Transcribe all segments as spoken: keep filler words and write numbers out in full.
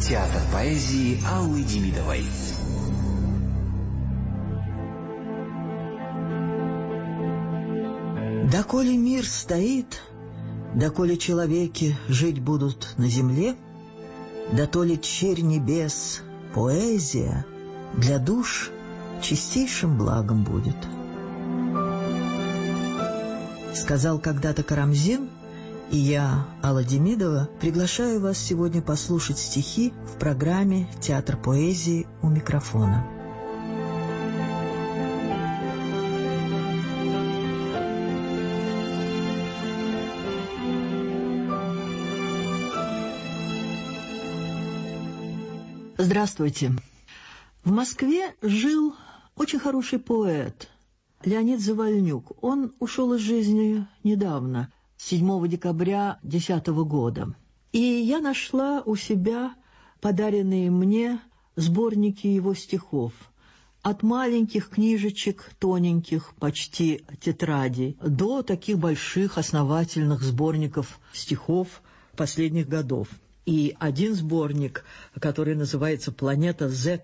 Театр поэзии Аллы Демидовой. Доколе мир стоит, доколе человеки жить будут на земле, дотоле черь небес, поэзия для душ чистейшим благом будет. Сказал когда-то Карамзин, и я, Алла Демидова, приглашаю вас сегодня послушать стихи в программе «Театр поэзии» у микрофона. Здравствуйте. В Москве жил очень хороший поэт Леонид Завальнюк. Он ушел из жизни недавно, седьмого декабря две тысячи десятого года. И я нашла у себя подаренные мне сборники его стихов. От маленьких книжечек, тоненьких, почти тетрадей, до таких больших основательных сборников стихов последних годов. И один сборник, который называется «Планета Z»,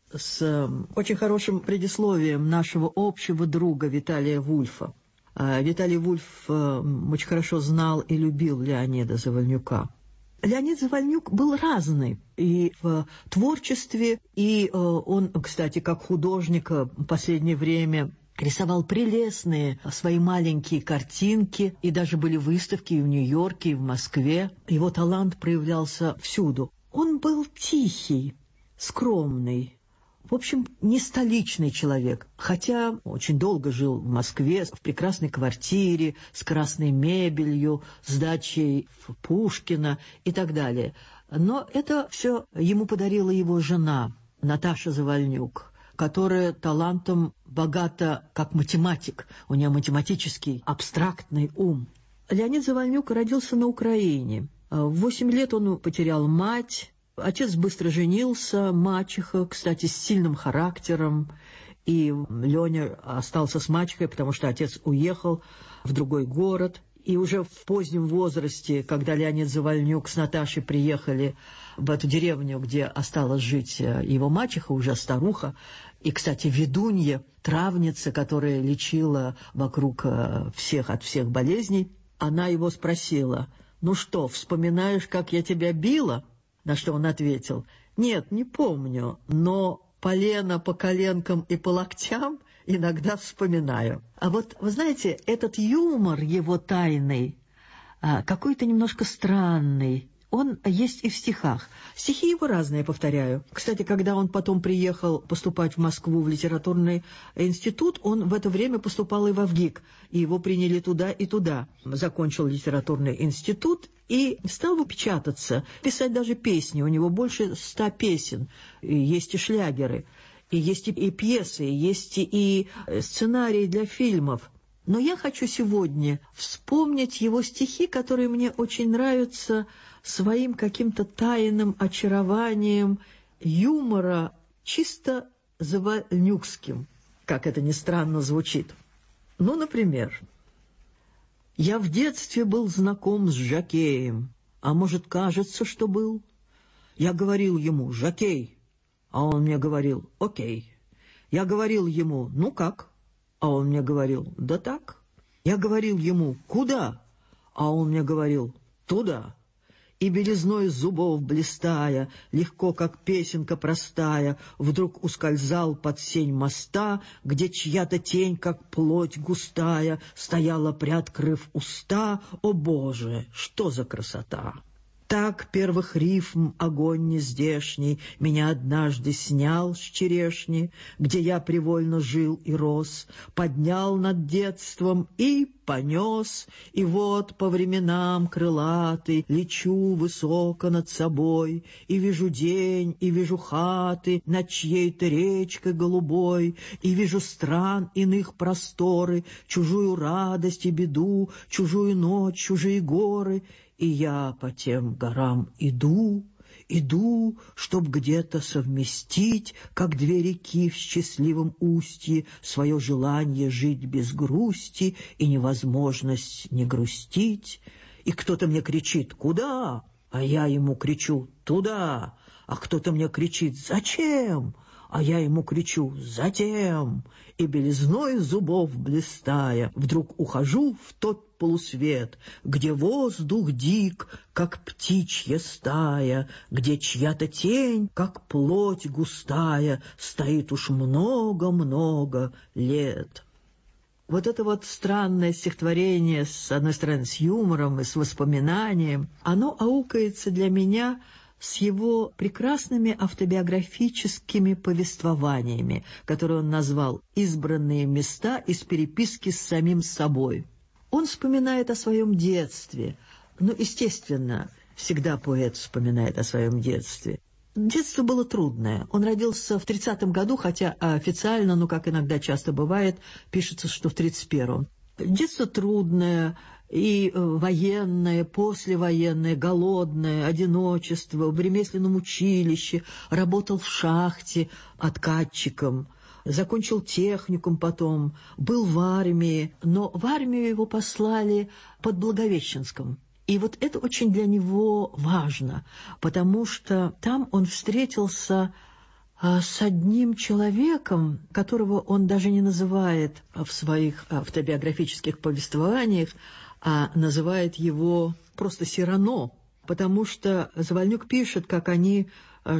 с очень хорошим предисловием нашего общего друга Виталия Вульфа. Виталий Вульф очень хорошо знал и любил Леонида Завальнюка. Леонид Завальнюк был разный и в творчестве, и он, кстати, как художник в последнее время рисовал прелестные свои маленькие картинки, и даже были выставки и в Нью-Йорке, и в Москве. Его талант проявлялся всюду. Он был тихий, скромный, в общем, не столичный человек, хотя очень долго жил в Москве, в прекрасной квартире, с красной мебелью, с дачей в Пушкино и так далее. Но это все ему подарила его жена Наташа Завальнюк, которая талантом богата как математик. У нее математический абстрактный ум. Леонид Завальнюк родился на Украине. В восемь лет он потерял мать. Отец быстро женился, мачеха, кстати, с сильным характером. И Леня остался с мачехой, потому что отец уехал в другой город. И уже в позднем возрасте, когда Леонид Завальнюк с Наташей приехали в эту деревню, где осталась жить его мачеха, уже старуха, и, кстати, ведунья, травница, которая лечила вокруг всех от всех болезней, она его спросила: «Ну что, вспоминаешь, как я тебя била?» На что он ответил: «Нет, не помню, но полено по коленкам и по локтям иногда вспоминаю». А вот, вы знаете, этот юмор его тайный, какой-то немножко странный, он есть и в стихах. Стихи его разные, повторяю. Кстати, когда он потом приехал поступать в Москву в литературный институт, он в это время поступал и в ВГИК, и его приняли туда и туда. Закончил литературный институт и стал печататься, писать даже песни. У него больше ста песен, и есть и шлягеры, и есть и пьесы, и есть и сценарии для фильмов. Но я хочу сегодня вспомнить его стихи, которые мне очень нравятся своим каким-то тайным очарованием юмора, чисто завальнюкским, как это ни странно звучит. Ну, например: «Я в детстве был знаком с жокеем, а может, кажется, что был. Я говорил ему: жокей, а он мне говорил: окей. Я говорил ему: ну как? А он мне говорил: да так. Я говорил ему: куда? А он мне говорил: туда. И белизной зубов блистая, легко, как песенка простая, вдруг ускользал под сень моста, где чья-то тень, как плоть густая, стояла, приоткрыв уста. О, Боже, что за красота! Так первых рифм огонь нездешний меня однажды снял с черешни, где я привольно жил и рос, поднял над детством и понес, и вот по временам крылатый лечу высоко над собой, и вижу день, и вижу хаты над чьей-то речкой голубой, и вижу стран иных просторы, чужую радость и беду, чужую ночь, чужие горы. И я по тем горам иду, иду, чтоб где-то совместить, как две реки в счастливом устье, свое желание жить без грусти и невозможность не грустить. И кто-то мне кричит: «Куда?» А я ему кричу: «Туда!» а кто-то мне кричит «Зачем?», а я ему кричу «Затем!» и белизной зубов блистая, вдруг ухожу в тот полусвет, где воздух дик, как птичья стая, где чья-то тень, как плоть густая, стоит уж много-много лет. Вот это вот странное стихотворение, с одной стороны, с юмором и с воспоминанием, оно аукается для меня с его прекрасными автобиографическими повествованиями, которые он назвал «Избранные места из переписки с самим собой». Он вспоминает о своем детстве. Ну, естественно, всегда поэт вспоминает о своем детстве. Детство было трудное. Он родился в тридцатом году, хотя официально, ну, как иногда часто бывает, пишется, что в тридцать первом. Детство трудное, и военное, послевоенное, голодное, одиночество, в ремесленном училище, работал в шахте откатчиком, закончил техникум потом, был в армии, но в армию его послали под Благовещенском. И вот это очень для него важно, потому что там он встретился с одним человеком, которого он даже не называет в своих автобиографических повествованиях, а называет его просто Сирано, потому что Завальнюк пишет, как они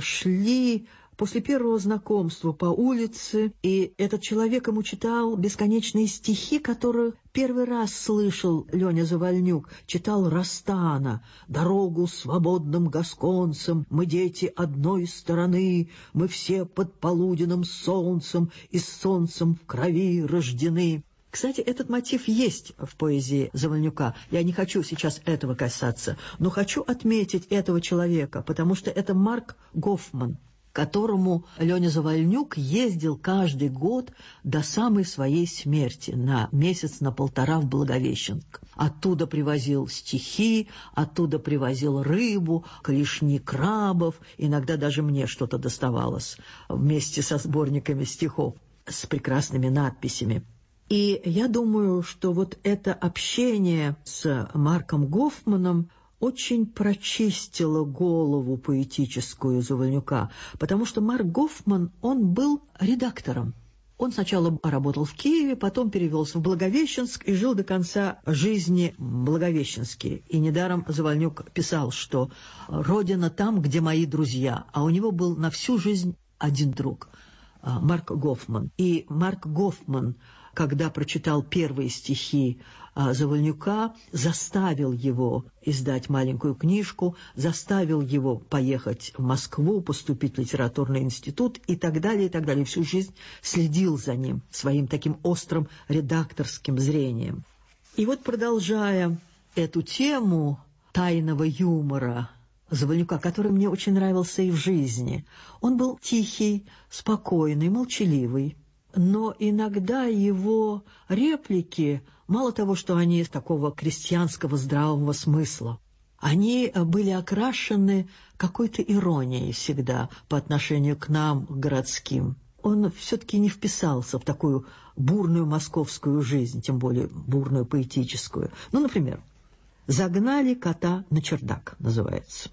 шли после первого знакомства по улице, и этот человек ему читал бесконечные стихи, которые первый раз слышал Леня Завальнюк, читал Растана: «Дорогу свободным гасконцам, мы дети одной стороны, мы все под полуденным солнцем и с солнцем в крови рождены». Кстати, этот мотив есть в поэзии Завальнюка. Я не хочу сейчас этого касаться, но хочу отметить этого человека, потому что это Марк Гофман, к которому Леня Завальнюк ездил каждый год до самой своей смерти на месяц, на полтора в Благовещенск. Оттуда привозил стихи, оттуда привозил рыбу, клешни крабов, иногда даже мне что-то доставалось вместе со сборниками стихов с прекрасными надписями. И я думаю, что вот это общение с Марком Гофманом очень прочистило голову поэтическую Завальнюка, потому что Марк Гофман, он был редактором. Он сначала работал в Киеве, потом перевелся в Благовещенск и жил до конца жизни в Благовещенске. И недаром Завальнюк писал, что «родина там, где мои друзья», а у него был на всю жизнь один друг – Марк Гофман. И Марк Гофман, когда прочитал первые стихи Завальнюка, заставил его издать маленькую книжку, заставил его поехать в Москву, поступить в литературный институт и так далее, и так далее. Всю жизнь следил за ним своим таким острым редакторским зрением. И вот, продолжая эту тему тайного юмора Завальнюка, который мне очень нравился и в жизни, он был тихий, спокойный, молчаливый. Но иногда его реплики, мало того, что они такого крестьянского здравого смысла, они были окрашены какой-то иронией всегда по отношению к нам, городским. Он все-таки не вписался в такую бурную московскую жизнь, тем более бурную поэтическую. Ну, например, «Загнали кота на чердак» называется.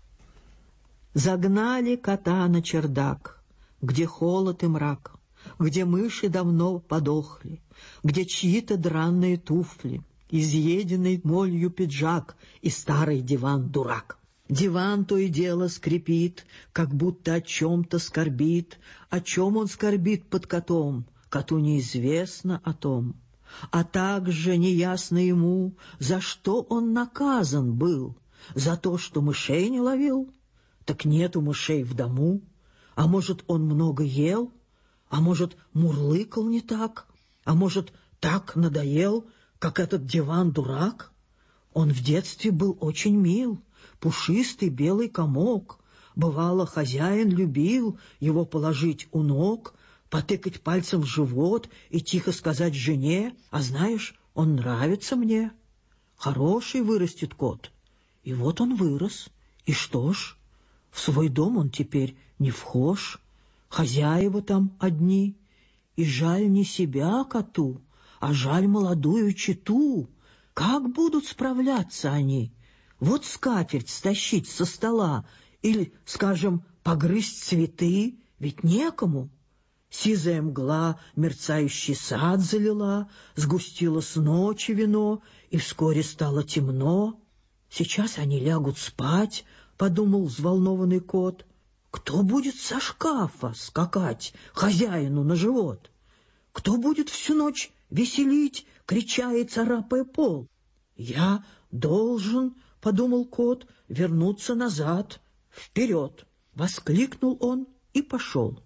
«Загнали кота на чердак, где холод и мрак, где мыши давно подохли, где чьи-то драные туфли, изъеденный молью пиджак и старый диван-дурак. Диван то и дело скрипит, как будто о чем-то скорбит. О чем он скорбит под котом, коту неизвестно о том. А также неясно ему, за что он наказан был. За то, что мышей не ловил? Так нету мышей в дому. А может, он много ел? А может, мурлыкал не так? А может, так надоел, как этот диван-дурак? Он в детстве был очень мил, пушистый белый комок. Бывало, хозяин любил его положить у ног, потыкать пальцем в живот и тихо сказать жене: «А знаешь, он нравится мне. Хороший вырастет кот». И вот он вырос. И что ж, в свой дом он теперь не вхож. Хозяева там одни, и жаль не себя коту, а жаль молодую чету. Как будут справляться они? Вот скатерть стащить со стола Или, скажем, погрызть цветы, ведь некому. Сизая мгла мерцающий сад залила, сгустила с ночи вино, и вскоре стало темно. Сейчас они лягут спать, — подумал взволнованный кот. Кто будет со шкафа скакать хозяину на живот? Кто будет всю ночь веселить, крича и царапая пол? Я должен, — подумал кот, — вернуться назад, вперед. Воскликнул он и пошел.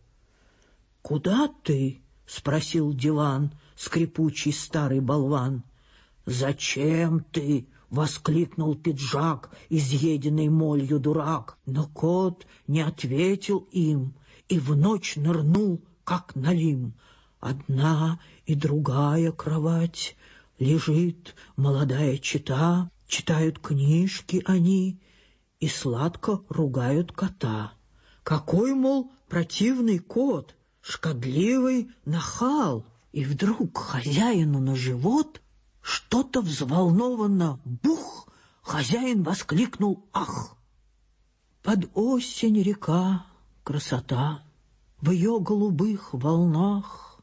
— Куда ты? — спросил диван, скрипучий старый болван. — Зачем ты? — воскликнул пиджак, изъеденный молью дурак. Но кот не ответил им и в ночь нырнул, как налим. Одна и другая кровать, лежит молодая чета, читают книжки они и сладко ругают кота. Какой, мол, противный кот, шкодливый нахал! И вдруг хозяину на живот что-то взволнованно бух! Хозяин воскликнул ах! Под осень река красота, в ее голубых волнах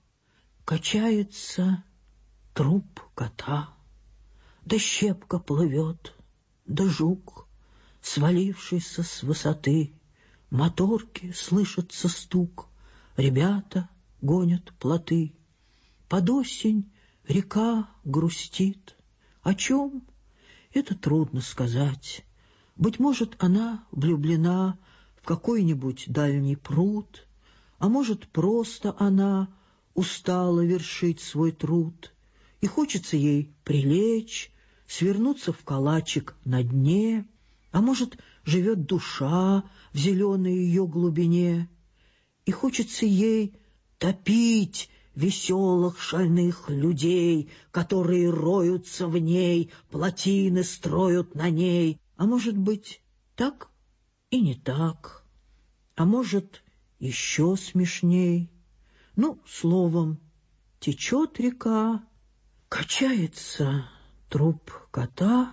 качается труп кота. Да щепка плывет, да жук, свалившийся с высоты. Моторки, слышится стук, ребята гонят плоты. Под осень река грустит. О чем? Это трудно сказать. Быть может, она влюблена в какой-нибудь дальний пруд, а может, просто она устала вершить свой труд, и хочется ей прилечь, свернуться в калачик на дне, а может, живет душа в зеленой ее глубине, и хочется ей топить веселых шальных людей, которые роются в ней, плотины строят на ней. А может быть, так и не так, а может, еще смешней. Ну, словом, течет река, качается труп кота,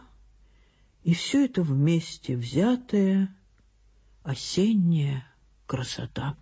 и все это вместе взятая осенняя красота.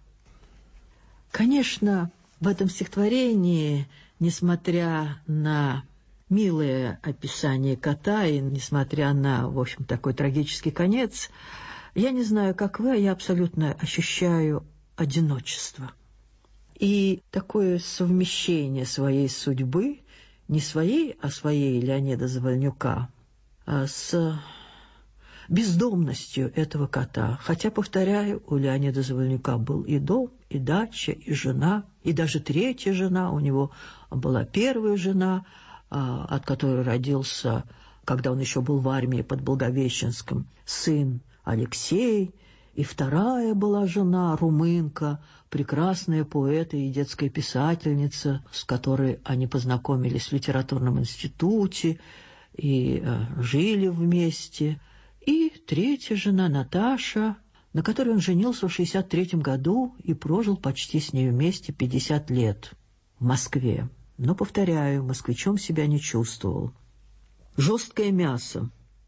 Конечно, в этом стихотворении, несмотря на милое описание кота и несмотря на, в общем, такой трагический конец, я не знаю, как вы, а я абсолютно ощущаю одиночество. И такое совмещение своей судьбы, не своей, а своей Леонида Завальнюка, с бездомностью этого кота. Хотя, повторяю, у Леонида Завальнюка был и дом, и дача, и жена, и даже третья жена. У него была первая жена, от которой родился, когда он еще был в армии под Благовещенском, сын Алексей, и вторая была жена, румынка, прекрасная поэта и детская писательница, с которой они познакомились в литературном институте и э, жили вместе. И третья жена, Наташа, на которой он женился в шестьдесят третьем году и прожил почти с ней вместе пятьдесят лет в Москве. Но, повторяю, москвичом себя не чувствовал. Жесткое мясо.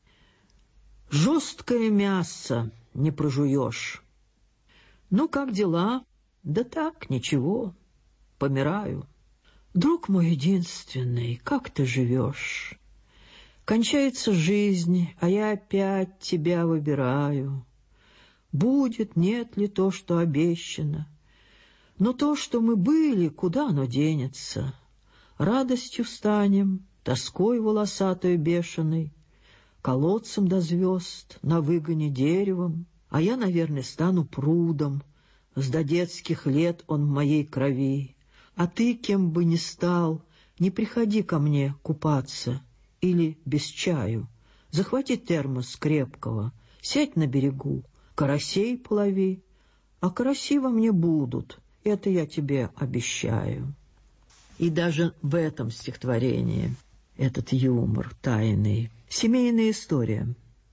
Жесткое мясо не прожуешь. Ну, как дела? Да так, ничего. Помираю. Друг мой единственный, как ты живешь? Кончается жизнь, а я опять тебя выбираю. Будет, нет ли то, что обещано? Но то, что мы были, куда оно денется? Радостью станем, тоской волосатой бешеной, колодцем до звезд, на выгоне деревом, а я, наверное, стану прудом. С до детских лет он в моей крови. А ты, кем бы ни стал, не приходи ко мне купаться или без чаю. Захвати термос крепкого, сядь на берегу, карасей полови, а караси во мне будут, это я тебе обещаю. И даже в этом стихотворении этот юмор тайный. Семейная история.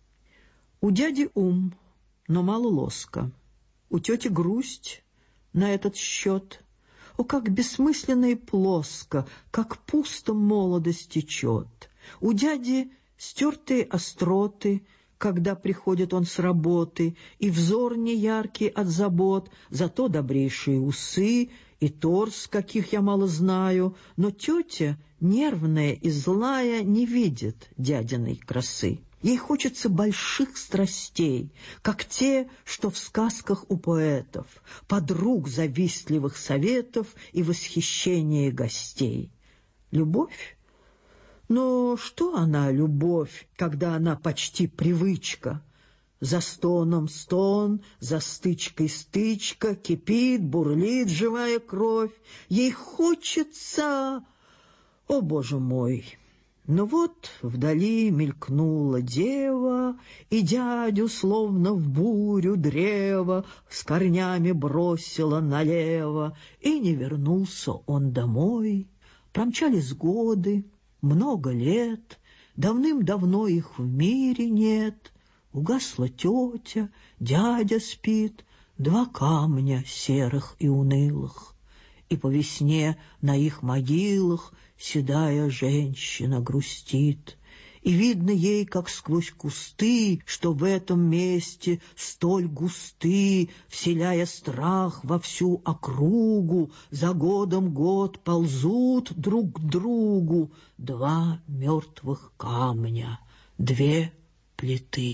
У дяди ум, но мало лоска. У тети грусть на этот счет. О, как бессмысленно и плоско, как пусто молодость течет. У дяди стертые остроты, когда приходит он с работы, и взор неяркий от забот, зато добрейшие усы и торс, каких я мало знаю, но тетя, нервная и злая, не видит дядиной красы. Ей хочется больших страстей, как те, что в сказках у поэтов, подруг завистливых советов и восхищения гостей. Любовь? Но что она, любовь, когда она почти привычка? За стоном стон, за стычкой стычка, кипит, бурлит живая кровь. Ей хочется... О, Боже мой! Но вот вдали мелькнула дева, и дядю, словно в бурю древа, с корнями бросила налево, и не вернулся он домой. Промчались годы, много лет, давным-давно их в мире нет. Угасла тетя, дядя спит, два камня серых и унылых, и по весне на их могилах седая женщина грустит, и видно ей, как сквозь кусты, что в этом месте столь густы, вселяя страх во всю округу, за годом год ползут друг к другу два мертвых камня, две плиты.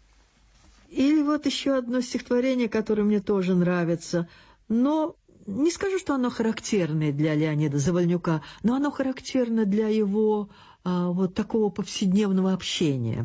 Или вот еще одно стихотворение, которое мне тоже нравится, но не скажу, что оно характерное для Леонида Завальнюка, но оно характерно для его а, вот такого повседневного общения.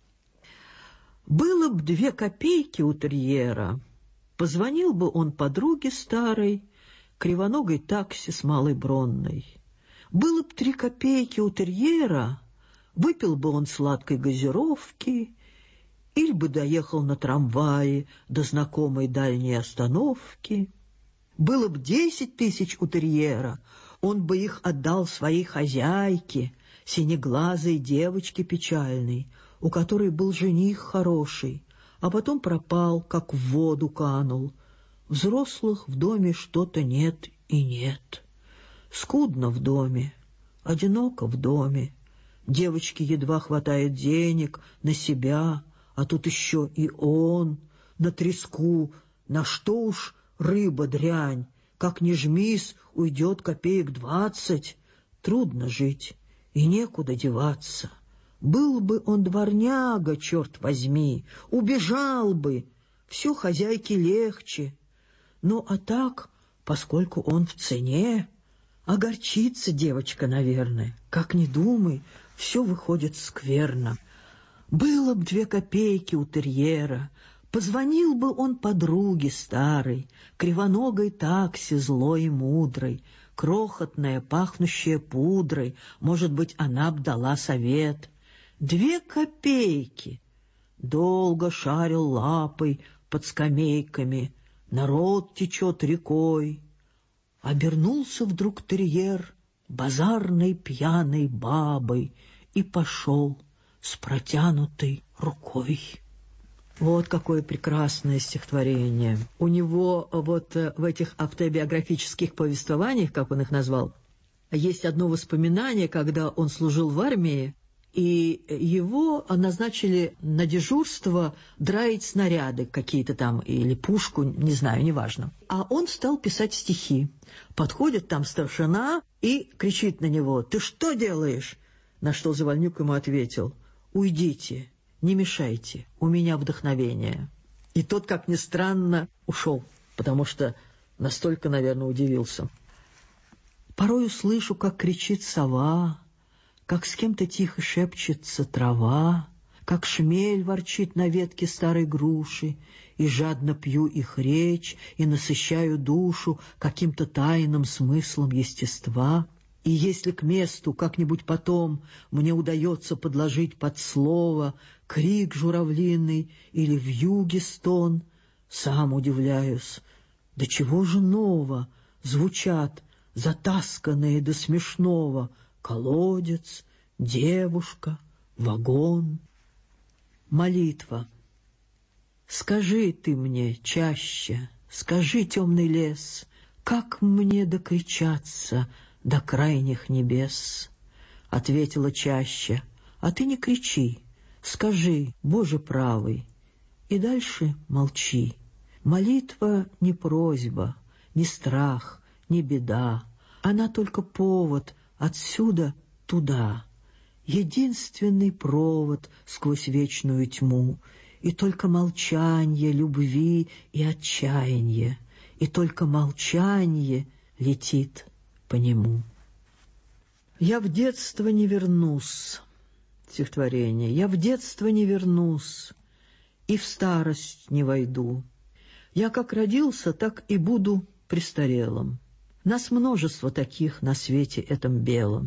Было б две копейки у терьера, позвонил бы он подруге старой, кривоногой такси с Малой Бронной. Было б три копейки у терьера, выпил бы он сладкой газировки, или бы доехал на трамвае до знакомой дальней остановки. Было б десять тысяч у терьера, он бы их отдал своей хозяйке, синеглазой девочке печальной, у которой был жених хороший, а потом пропал, как в воду канул. Взрослых в доме что-то нет и нет. Скудно в доме, одиноко в доме. Девочке едва хватает денег на себя, а тут еще и он, на треску, на что уж рыба дрянь, как ни жмись, уйдет копеек двадцать. Трудно жить, и некуда деваться. Был бы он дворняга, черт возьми, убежал бы, все хозяйке легче. Ну, а так, поскольку он в цене, огорчится девочка, наверное. Как ни думай, все выходит скверно. Было б две копейки у терьера, позвонил бы он подруге старой, кривоногой такси злой и мудрой, крохотная, пахнущая пудрой, может быть, она б дала совет. Две копейки! Долго шарил лапой под скамейками, народ течет рекой. Обернулся вдруг терьер базарной пьяной бабой и пошел с протянутой рукой. Вот какое прекрасное стихотворение. У него вот в этих автобиографических повествованиях, как он их назвал, есть одно воспоминание, когда он служил в армии, и его назначили на дежурство драить снаряды какие-то там, или пушку, не знаю, неважно. А он стал писать стихи. Подходит там старшина и кричит на него: «Ты что делаешь?» На что Завальнюк ему ответил: «Уйдите, не мешайте, у меня вдохновение». И тот, как ни странно, ушел, потому что настолько, наверное, удивился. Порою слышу, как кричит сова, как с кем-то тихо шепчется трава, как шмель ворчит на ветке старой груши, и жадно пью их речь и насыщаю душу каким-то тайным смыслом естества. И если к месту как-нибудь потом мне удается подложить под слово крик журавлиный или вьюги стон, сам удивляюсь, до чего же ново звучат затасканные до смешного колодец, девушка, вагон. Молитва. Скажи ты мне чаще, скажи, темный лес, как мне докричаться до крайних небес? Ответила чаще: а ты не кричи, Скажи, Боже правый, и дальше молчи. Молитва не просьба, не страх, не беда. Она только повод отсюда туда. Единственный провод сквозь вечную тьму. И только молчанье любви и отчаяния. И только молчанье летит по нему. Я в детство не вернусь. Стихотворение. Я в детство не вернусь. И в старость не войду. Я как родился, так и буду престарелым. Нас множество таких на свете этом белом.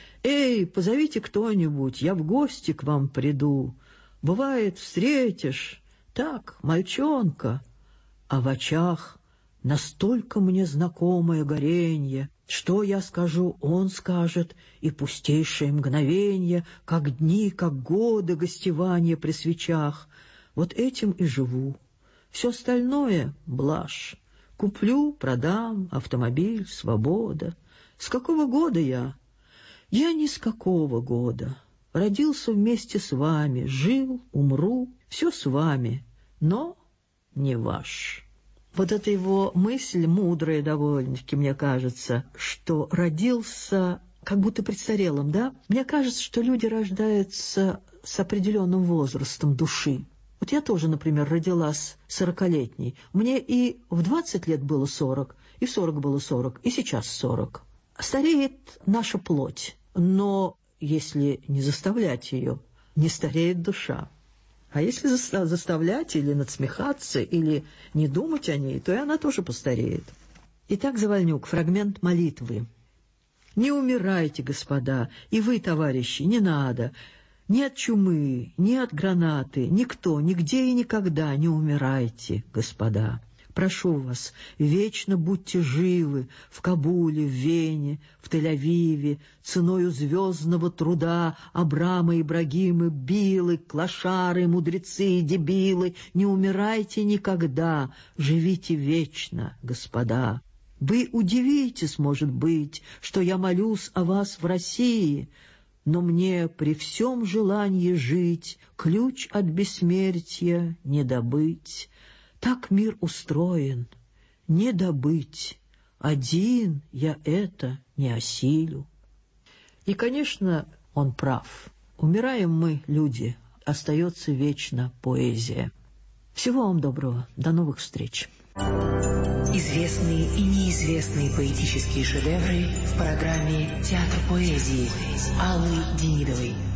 Эй, позовите кто-нибудь, я в гости к вам приду. Бывает, встретишь, так, мальчонка, а в очах настолько мне знакомое горенье. Что я скажу, он скажет, и пустейшее мгновенье, как дни, как годы гостевания при свечах. Вот этим и живу. Все остальное — блажь. Куплю, продам, автомобиль, свобода. С какого года я? Я ни с какого года. Родился вместе с вами, жил, умру, все с вами, но не ваш. Вот эта его мысль, мудрая довольно-таки, мне кажется, что родился как будто престарелым, да? Мне кажется, что люди рождаются с определенным возрастом души. Вот я тоже, например, родилась сорокалетней. Мне и в двадцать лет было сорок, и в сорок было сорок, и сейчас сорок. Стареет наша плоть, но если не заставлять ее, не стареет душа. А если заставлять или надсмехаться, или не думать о ней, то и она тоже постареет. Итак, Завальнюк, фрагмент молитвы. «Не умирайте, господа, и вы, товарищи, не надо. Ни от чумы, ни от гранаты, никто, нигде и никогда не умирайте, господа. Прошу вас, вечно будьте живы в Кабуле, в Вене, в Тель-Авиве, ценою звездного труда Абрама, Ибрагимы, Билы, клошары, мудрецы, дебилы. Не умирайте никогда, живите вечно, господа. Вы удивитесь, может быть, что я молюсь о вас в России, но мне при всем желании жить ключ от бессмертия не добыть. Так мир устроен, не добыть. Один я это не осилю». И, конечно, он прав. Умираем мы, люди, остается вечно поэзия. Всего вам доброго, до новых встреч. Известные и неизвестные поэтические шедевры в программе «Театр поэзии» Аллы Демидовой.